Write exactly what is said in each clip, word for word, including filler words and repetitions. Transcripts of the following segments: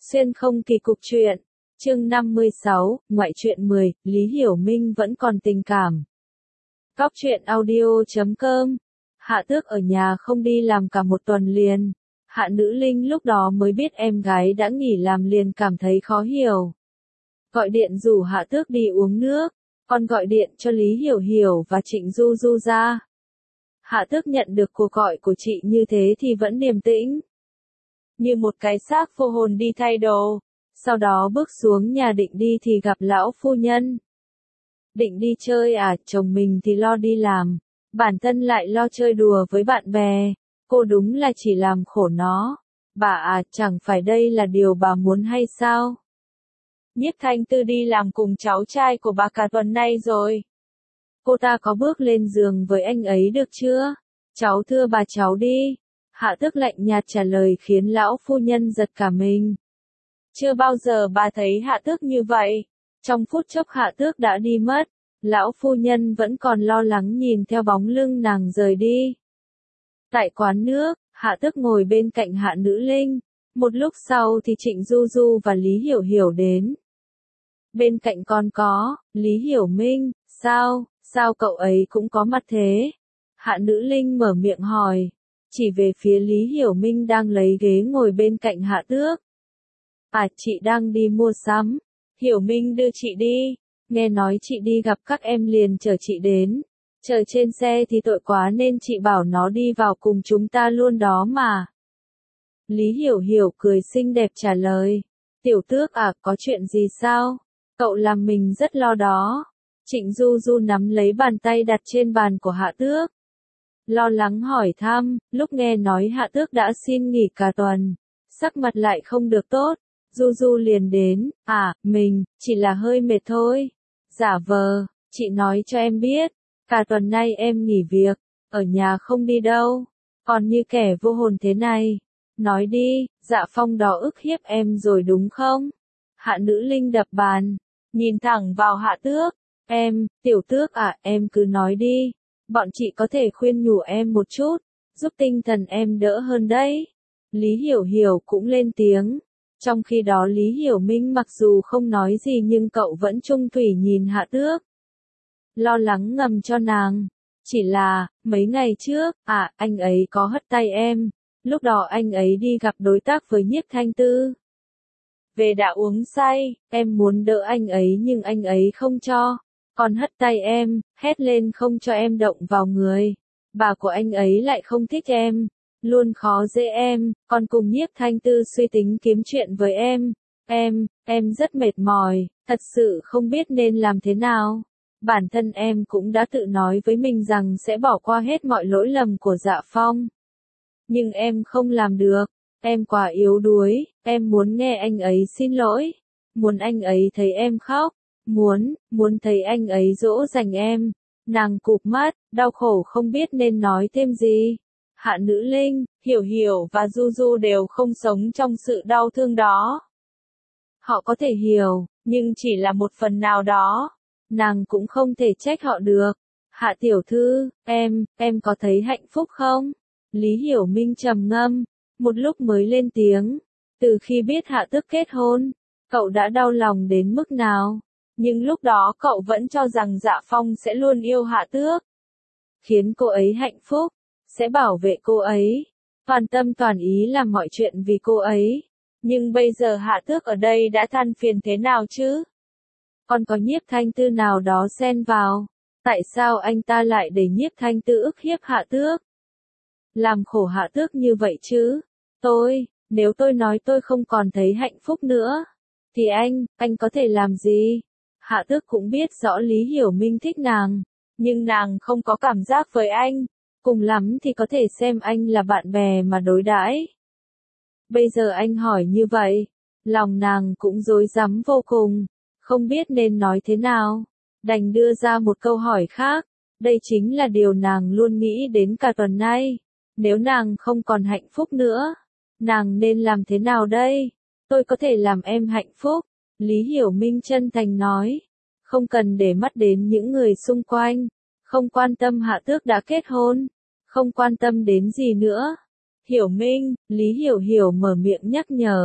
Xuyên không kỳ cục truyện. Chương năm mươi sáu, ngoại truyện mười, Lý Hiểu Minh vẫn còn tình cảm. Cóc truyện audio chấm com. Hạ Tước ở nhà không đi làm cả một tuần liền. Hạ Nữ Linh lúc đó mới biết em gái đã nghỉ làm liền cảm thấy khó hiểu. Gọi điện rủ Hạ Tước đi uống nước, còn gọi điện cho Lý Hiểu Hiểu và Trịnh Du Du ra. Hạ Tước nhận được cuộc gọi của chị như thế thì vẫn điềm tĩnh. Như một cái xác vô hồn đi thay đồ, sau đó bước xuống nhà định đi thì gặp lão phu nhân. Định đi chơi à, chồng mình thì lo đi làm, bản thân lại lo chơi đùa với bạn bè, cô đúng là chỉ làm khổ nó. Bà à, chẳng phải đây là điều bà muốn hay sao? Nhiếp Thanh Tư đi làm cùng cháu trai của bà cả tuần nay rồi. Cô ta có bước lên giường với anh ấy được chưa? Cháu thưa bà cháu đi. Hạ Tước lạnh nhạt trả lời khiến lão phu nhân giật cả mình. Chưa bao giờ bà thấy Hạ Tước như vậy. Trong phút chốc Hạ Tước đã đi mất. Lão phu nhân vẫn còn lo lắng nhìn theo bóng lưng nàng rời đi. Tại quán nước, Hạ Tước ngồi bên cạnh Hạ Nữ Linh. Một lúc sau thì Trịnh Du Du và Lý Hiểu Hiểu đến. Bên cạnh còn có, Lý Hiểu Minh, sao, sao cậu ấy cũng có mặt thế? Hạ Nữ Linh mở miệng hỏi, chỉ về phía Lý Hiểu Minh đang lấy ghế ngồi bên cạnh Hạ Tước. À, chị đang đi mua sắm. Hiểu Minh đưa chị đi. Nghe nói chị đi gặp các em liền chở chị đến. Chờ trên xe thì tội quá nên chị bảo nó đi vào cùng chúng ta luôn đó mà. Lý Hiểu Hiểu cười xinh đẹp trả lời. Tiểu Tước à, có chuyện gì sao? Cậu làm mình rất lo đó. Trịnh Du Du nắm lấy bàn tay đặt trên bàn của Hạ Tước. Lo lắng hỏi thăm, lúc nghe nói Hạ Tước đã xin nghỉ cả tuần. Sắc mặt lại không được tốt. Du Du liền đến, à, mình, chỉ là hơi mệt thôi. Giả vờ, chị nói cho em biết, cả tuần nay em nghỉ việc, ở nhà không đi đâu. Còn như kẻ vô hồn thế này. Nói đi, Dạ Phong đó ức hiếp em rồi đúng không? Hạ Nữ Linh đập bàn, nhìn thẳng vào Hạ Tước. Em, Tiểu Tước à, em cứ nói đi. Bọn chị có thể khuyên nhủ em một chút, giúp tinh thần em đỡ hơn đấy. Lý Hiểu Hiểu cũng lên tiếng. Trong khi đó Lý Hiểu Minh mặc dù không nói gì nhưng cậu vẫn trung thủy nhìn Hạ Tước. Lo lắng ngầm cho nàng. Chỉ là, mấy ngày trước, à, anh ấy có hất tay em. Lúc đó anh ấy đi gặp đối tác với Nhiếp Thanh Tư. Về đã uống say, em muốn đỡ anh ấy nhưng anh ấy không cho. Còn hất tay em, hét lên không cho em động vào người. Bà của anh ấy lại không thích em. Luôn khó dễ em, còn cùng Nhiếp Thanh Tư suy tính kiếm chuyện với em. Em, em rất mệt mỏi, thật sự không biết nên làm thế nào. Bản thân em cũng đã tự nói với mình rằng sẽ bỏ qua hết mọi lỗi lầm của Dạ Phong. Nhưng em không làm được, em quá yếu đuối, em muốn nghe anh ấy xin lỗi. Muốn anh ấy thấy em khóc, muốn, muốn thấy anh ấy dỗ dành em. Nàng cụp mắt, đau khổ không biết nên nói thêm gì. Hạ Nữ Linh, Hiểu Hiểu và Du Du đều không sống trong sự đau thương đó. Họ có thể hiểu, nhưng chỉ là một phần nào đó. Nàng cũng không thể trách họ được. Hạ tiểu thư, em, em có thấy hạnh phúc không? Lý Hiểu Minh trầm ngâm, một lúc mới lên tiếng. Từ khi biết Hạ Tước kết hôn, cậu đã đau lòng đến mức nào? Nhưng lúc đó cậu vẫn cho rằng Dạ Phong sẽ luôn yêu Hạ Tước. Khiến cô ấy hạnh phúc. Sẽ bảo vệ cô ấy, toàn tâm toàn ý làm mọi chuyện vì cô ấy. Nhưng bây giờ Hạ Tước ở đây đã than phiền thế nào chứ? Còn có Nhiếp Thanh Tư nào đó xen vào? Tại sao anh ta lại để Nhiếp Thanh Tư ức hiếp Hạ Tước? Làm khổ Hạ Tước như vậy chứ? Tôi, nếu tôi nói tôi không còn thấy hạnh phúc nữa, thì anh, anh có thể làm gì? Hạ Tước cũng biết rõ Lý Hiểu Minh thích nàng, nhưng nàng không có cảm giác với anh. Cùng lắm thì có thể xem anh là bạn bè mà đối đãi. Bây giờ anh hỏi như vậy, lòng nàng cũng rối rắm vô cùng, không biết nên nói thế nào, đành đưa ra một câu hỏi khác. Đây chính là điều nàng luôn nghĩ đến cả tuần nay. Nếu nàng không còn hạnh phúc nữa, nàng nên làm thế nào đây? Tôi có thể làm em hạnh phúc, Lý Hiểu Minh chân thành nói. Không cần để mắt đến những người xung quanh. Không quan tâm Hạ Tước đã kết hôn, không quan tâm đến gì nữa. Hiểu Minh, Lý Hiểu Hiểu mở miệng nhắc nhở.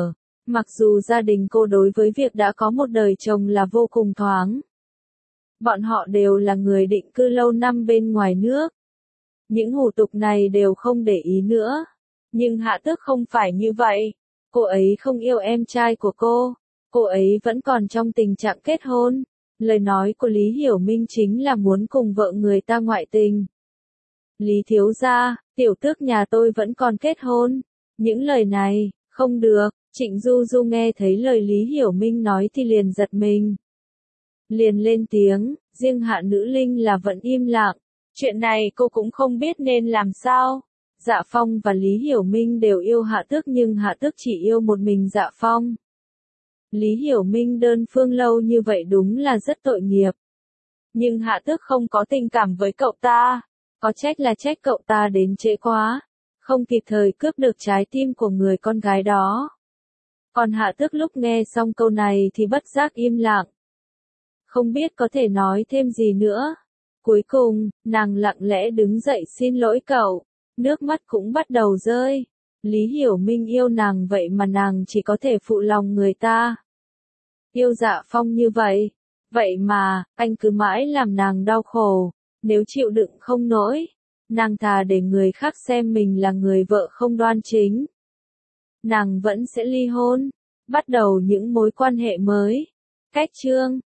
Mặc dù gia đình cô đối với việc đã có một đời chồng là vô cùng thoáng. Bọn họ đều là người định cư lâu năm bên ngoài nước. Những hủ tục này đều không để ý nữa. Nhưng Hạ Tước không phải như vậy. Cô ấy không yêu em trai của cô. Cô ấy vẫn còn trong tình trạng kết hôn. Lời nói của Lý Hiểu Minh chính là muốn cùng vợ người ta ngoại tình. Lý thiếu gia, tiểu tước nhà tôi vẫn còn kết hôn. Những lời này, không được. Trịnh Du Du nghe thấy lời Lý Hiểu Minh nói thì liền giật mình. Liền lên tiếng, riêng Hạ Nữ Linh là vẫn im lặng. Chuyện này cô cũng không biết nên làm sao. Dạ Phong và Lý Hiểu Minh đều yêu Hạ Tước nhưng Hạ Tước chỉ yêu một mình Dạ Phong. Lý Hiểu Minh đơn phương lâu như vậy đúng là rất tội nghiệp. Nhưng Hạ Tước không có tình cảm với cậu ta. Có trách là trách cậu ta đến trễ quá. Không kịp thời cướp được trái tim của người con gái đó. Còn Hạ Tước lúc nghe xong câu này thì bất giác im lặng. Không biết có thể nói thêm gì nữa. Cuối cùng, nàng lặng lẽ đứng dậy xin lỗi cậu. Nước mắt cũng bắt đầu rơi. Lý Hiểu Minh yêu nàng vậy mà nàng chỉ có thể phụ lòng người ta. Yêu Dạ Phong như vậy. Vậy mà, anh cứ mãi làm nàng đau khổ. Nếu chịu đựng không nổi, nàng thà để người khác xem mình là người vợ không đoan chính. Nàng vẫn sẽ ly hôn, bắt đầu những mối quan hệ mới. Cách chương